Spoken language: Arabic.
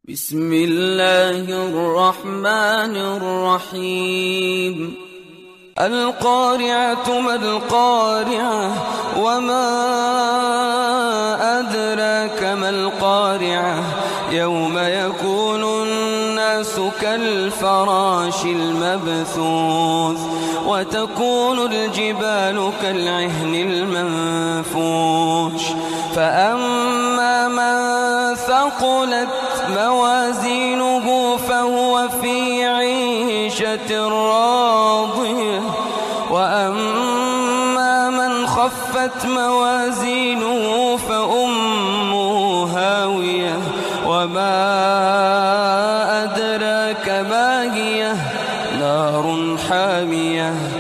بسم الله الرحمن الرحيم. القارعة ما القارعة وما أدراك ما القارعة يوم يكون الناس كالفراش المبثوث وتكون الجبال كالعهن المنفوش فأما من ثقلت موازينه فهو في عيشة راضية وأما من خفت موازينه فأمه هاوية وما أدراك ما هي نار حامية